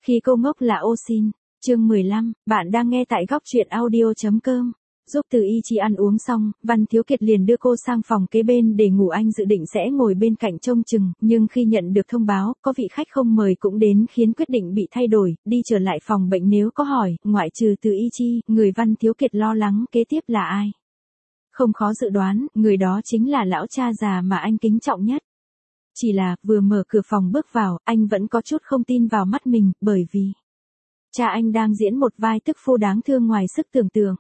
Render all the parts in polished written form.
Khi cô ngốc là ô xin. Chương 15, bạn đang nghe tại góc truyện audio.com. Giúp Từ Y Chi ăn uống xong, Văn Thiếu Kiệt liền đưa cô sang phòng kế bên để ngủ. Anh dự định sẽ ngồi bên cạnh trông chừng, nhưng khi nhận được thông báo có vị khách không mời cũng đến khiến quyết định bị thay đổi, đi trở lại phòng bệnh. Nếu có hỏi, ngoại trừ Từ Y Chi, người Văn Thiếu Kiệt lo lắng kế tiếp là ai? Không khó dự đoán, người đó chính là lão cha già mà anh kính trọng nhất. Chỉ là, vừa mở cửa phòng bước vào, anh vẫn có chút không tin vào mắt mình, bởi vì cha anh đang diễn một vai tức phu đáng thương ngoài sức tưởng tượng.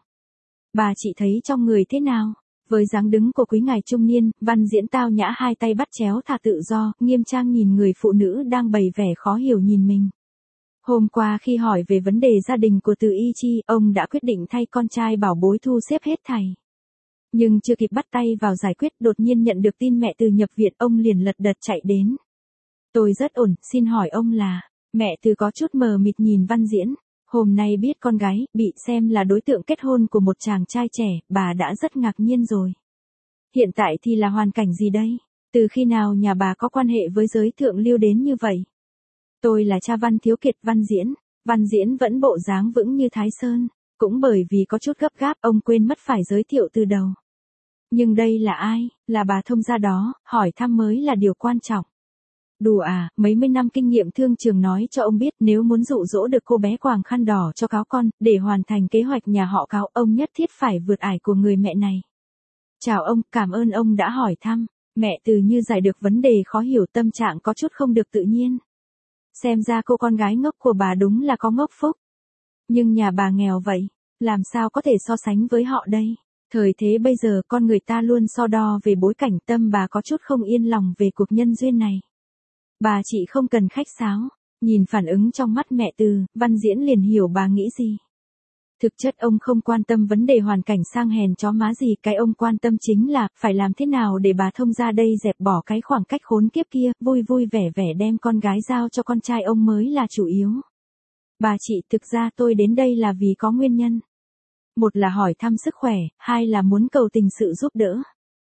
Bà chị thấy trong người thế nào? Với dáng đứng của quý ngài trung niên, Văn Diễn tao nhã hai tay bắt chéo thả tự do, nghiêm trang nhìn người phụ nữ đang bày vẻ khó hiểu nhìn mình. Hôm qua khi hỏi về vấn đề gia đình của Từ Y Chi, ông đã quyết định thay con trai bảo bối thu xếp hết thảy. Nhưng chưa kịp bắt tay vào giải quyết, đột nhiên nhận được tin mẹ Từ nhập viện, ông liền lật đật chạy đến. Tôi rất ổn, xin hỏi ông là... Mẹ Từ có chút mờ mịt nhìn Văn Diễn. Hôm nay biết con gái bị xem là đối tượng kết hôn của một chàng trai trẻ, bà đã rất ngạc nhiên rồi. Hiện tại thì là hoàn cảnh gì đây? Từ khi nào nhà bà có quan hệ với giới thượng lưu đến như vậy? Tôi là cha Văn Thiếu Kiệt. Văn Diễn vẫn bộ dáng vững như Thái Sơn. Cũng bởi vì có chút gấp gáp, ông quên mất phải giới thiệu từ đầu. Nhưng đây là ai? Là bà thông gia đó, hỏi thăm mới là điều quan trọng. Đùa à, mấy mươi năm kinh nghiệm thương trường nói cho ông biết, nếu muốn dụ dỗ được cô bé quàng khăn đỏ cho cáo con, để hoàn thành kế hoạch nhà họ Cáo, ông nhất thiết phải vượt ải của người mẹ này. Chào ông, cảm ơn ông đã hỏi thăm. Mẹ Từ như giải được vấn đề khó hiểu, tâm trạng có chút không được tự nhiên. Xem ra cô con gái ngốc của bà đúng là có ngốc phúc. Nhưng nhà bà nghèo vậy, làm sao có thể so sánh với họ đây? Thời thế bây giờ con người ta luôn so đo về bối cảnh, tâm bà có chút không yên lòng về cuộc nhân duyên này. Bà chị không cần khách sáo. Nhìn phản ứng trong mắt mẹ Từ, Văn Diễn liền hiểu bà nghĩ gì. Thực chất ông không quan tâm vấn đề hoàn cảnh sang hèn chó má gì, cái ông quan tâm chính là phải làm thế nào để bà thông gia đây dẹp bỏ cái khoảng cách khốn kiếp kia, vui vui vẻ vẻ đem con gái giao cho con trai ông mới là chủ yếu. Bà chị, thực ra tôi đến đây là vì có nguyên nhân. Một là hỏi thăm sức khỏe, hai là muốn cầu tình sự giúp đỡ.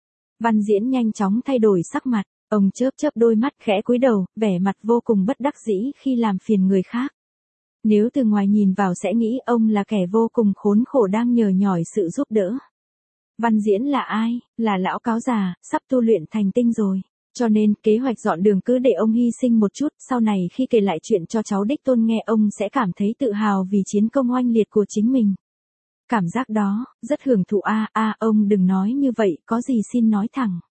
Văn Diễn nhanh chóng thay đổi sắc mặt, ông chớp chớp đôi mắt khẽ cúi đầu, vẻ mặt vô cùng bất đắc dĩ khi làm phiền người khác. Nếu từ ngoài nhìn vào sẽ nghĩ ông là kẻ vô cùng khốn khổ đang nhờ nhỏi sự giúp đỡ. Văn Diễn là ai? Là lão cáo già, sắp tu luyện thành tinh rồi. Cho nên, kế hoạch dọn đường cứ để ông hy sinh một chút, sau này khi kể lại chuyện cho cháu đích tôn nghe, ông sẽ cảm thấy tự hào vì chiến công oanh liệt của chính mình. Cảm giác đó, rất hưởng thụ. Ông đừng nói như vậy, có gì xin nói thẳng.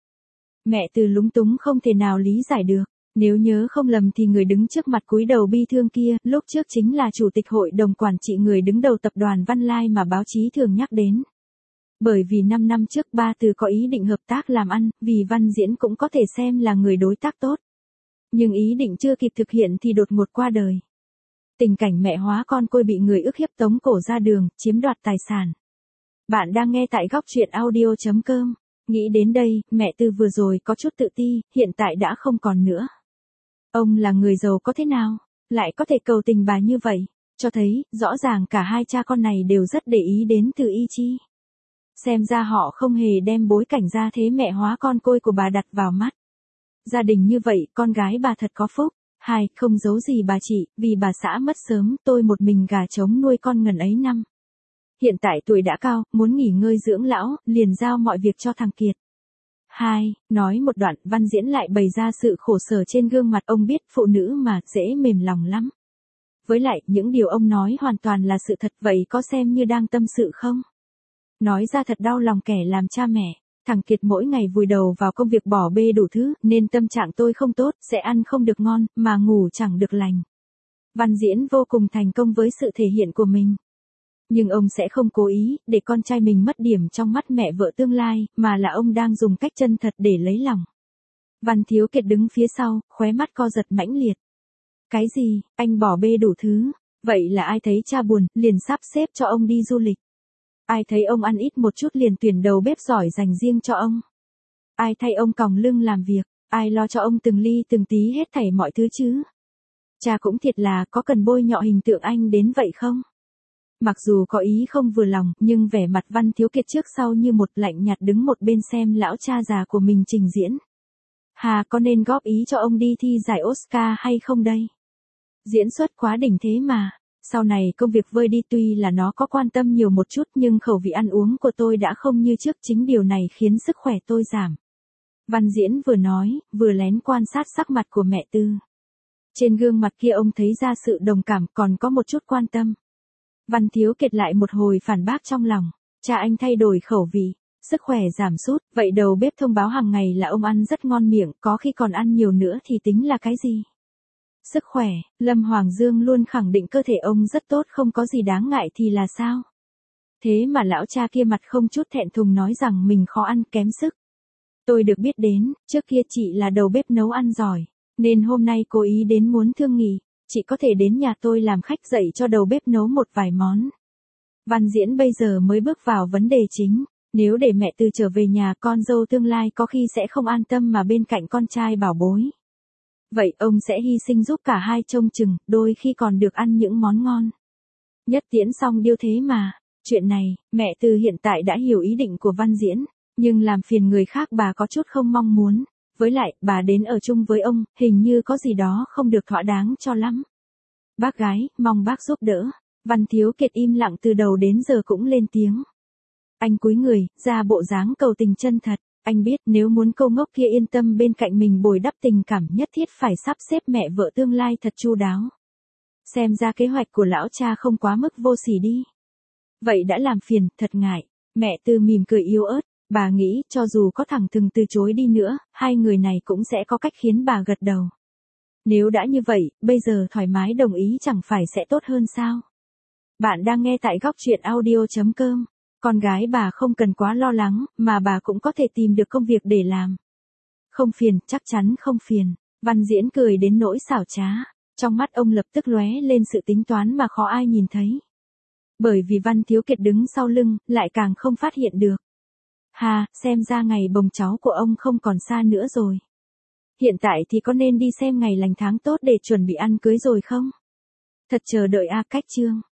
Mẹ Từ lúng túng không thể nào lý giải được. Nếu nhớ không lầm thì người đứng trước mặt cúi đầu bi thương kia, lúc trước chính là chủ tịch hội đồng quản trị, người đứng đầu tập đoàn Văn Lai mà báo chí thường nhắc đến. Bởi vì 5 năm trước ba Từ có ý định hợp tác làm ăn, vì Văn Diễn cũng có thể xem là người đối tác tốt. Nhưng ý định chưa kịp thực hiện thì đột ngột qua đời. Tình cảnh mẹ hóa con côi bị người ức hiếp tống cổ ra đường, chiếm đoạt tài sản. Bạn đang nghe tại góc truyện audio.com. Nghĩ đến đây, mẹ Từ vừa rồi có chút tự ti, hiện tại đã không còn nữa. Ông là người giàu có thế nào, lại có thể cầu tình bà như vậy, cho thấy, rõ ràng cả hai cha con này đều rất để ý đến Từ Y Chi. Xem ra họ không hề đem bối cảnh gia thế mẹ hóa con côi của bà đặt vào mắt. Gia đình như vậy, con gái bà thật có phúc. Hai, không giấu gì bà chị, vì bà xã mất sớm, tôi một mình gà trống nuôi con ngần ấy năm. Hiện tại tuổi đã cao, muốn nghỉ ngơi dưỡng lão, liền giao mọi việc cho thằng Kiệt. Hai, nói một đoạn, Văn Diễn lại bày ra sự khổ sở trên gương mặt. Ông biết phụ nữ mà, dễ mềm lòng lắm. Với lại, những điều ông nói hoàn toàn là sự thật, vậy có xem như đang tâm sự không? Nói ra thật đau lòng kẻ làm cha mẹ. Thằng Kiệt mỗi ngày vùi đầu vào công việc bỏ bê đủ thứ, nên tâm trạng tôi không tốt, sẽ ăn không được ngon, mà ngủ chẳng được lành. Văn Diễn vô cùng thành công với sự thể hiện của mình. Nhưng ông sẽ không cố ý, để con trai mình mất điểm trong mắt mẹ vợ tương lai, mà là ông đang dùng cách chân thật để lấy lòng. Văn Thiếu Kiệt đứng phía sau, khóe mắt co giật mãnh liệt. Cái gì, anh bỏ bê đủ thứ? Vậy là ai thấy cha buồn, liền sắp xếp cho ông đi du lịch? Ai thấy ông ăn ít một chút liền tuyển đầu bếp giỏi dành riêng cho ông? Ai thay ông còng lưng làm việc? Ai lo cho ông từng ly từng tí hết thảy mọi thứ chứ? Cha cũng thiệt là, có cần bôi nhọ hình tượng anh đến vậy không? Mặc dù có ý không vừa lòng, nhưng vẻ mặt Văn Thiếu Kiệt trước sau như một, lạnh nhạt đứng một bên xem lão cha già của mình trình diễn. Hà, có nên góp ý cho ông đi thi giải Oscar hay không đây? Diễn xuất quá đỉnh thế mà. Sau này công việc vơi đi, tuy là nó có quan tâm nhiều một chút nhưng khẩu vị ăn uống của tôi đã không như trước, chính điều này khiến sức khỏe tôi giảm. Văn Diễn vừa nói, vừa lén quan sát sắc mặt của mẹ Tư. Trên gương mặt kia ông thấy ra sự đồng cảm, còn có một chút quan tâm. Văn Thiếu Kiệt lại một hồi phản bác trong lòng. Cha anh thay đổi khẩu vị, sức khỏe giảm sút, vậy đầu bếp thông báo hàng ngày là ông ăn rất ngon miệng, có khi còn ăn nhiều nữa thì tính là cái gì? Sức khỏe, Lâm Hoàng Dương luôn khẳng định cơ thể ông rất tốt, không có gì đáng ngại thì là sao? Thế mà lão cha kia mặt không chút thẹn thùng nói rằng mình khó ăn, kém sức. Tôi được biết đến, trước kia chị là đầu bếp nấu ăn giỏi, nên hôm nay cố ý đến muốn thương nghỉ, chị có thể đến nhà tôi làm khách, dạy cho đầu bếp nấu một vài món. Văn Diễn bây giờ mới bước vào vấn đề chính, nếu để mẹ Tư trở về nhà, con dâu tương lai có khi sẽ không an tâm mà bên cạnh con trai bảo bối. Vậy ông sẽ hy sinh giúp cả hai trông chừng, đôi khi còn được ăn những món ngon. Nhất tiễn xong điêu thế mà. Chuyện này, mẹ Tư hiện tại đã hiểu ý định của Văn Diễn, nhưng làm phiền người khác bà có chút không mong muốn. Với lại, bà đến ở chung với ông, hình như có gì đó không được thỏa đáng cho lắm. Bác gái, mong bác giúp đỡ. Văn Thiếu Kiệt im lặng từ đầu đến giờ cũng lên tiếng. Anh cúi người, ra bộ dáng cầu tình chân thật. Anh biết nếu muốn cô ngốc kia yên tâm bên cạnh mình bồi đắp tình cảm, nhất thiết phải sắp xếp mẹ vợ tương lai thật chu đáo. Xem ra kế hoạch của lão cha không quá mức vô sỉ đi. Vậy đã làm phiền, thật ngại. Mẹ Tư mỉm cười yếu ớt, bà nghĩ cho dù có thẳng thừng từ chối đi nữa, hai người này cũng sẽ có cách khiến bà gật đầu. Nếu đã như vậy, bây giờ thoải mái đồng ý chẳng phải sẽ tốt hơn sao? Bạn đang nghe tại góc truyện audio.com. Con gái bà không cần quá lo lắng, mà bà cũng có thể tìm được công việc để làm. Không phiền, chắc chắn không phiền. Văn Diễn cười đến nỗi xảo trá. Trong mắt ông lập tức lóe lên sự tính toán mà khó ai nhìn thấy. Bởi vì Văn Thiếu Kiệt đứng sau lưng, lại càng không phát hiện được. Hà, xem ra ngày bồng cháu của ông không còn xa nữa rồi. Hiện tại thì có nên đi xem ngày lành tháng tốt để chuẩn bị ăn cưới rồi không? Thật chờ đợi cách chương.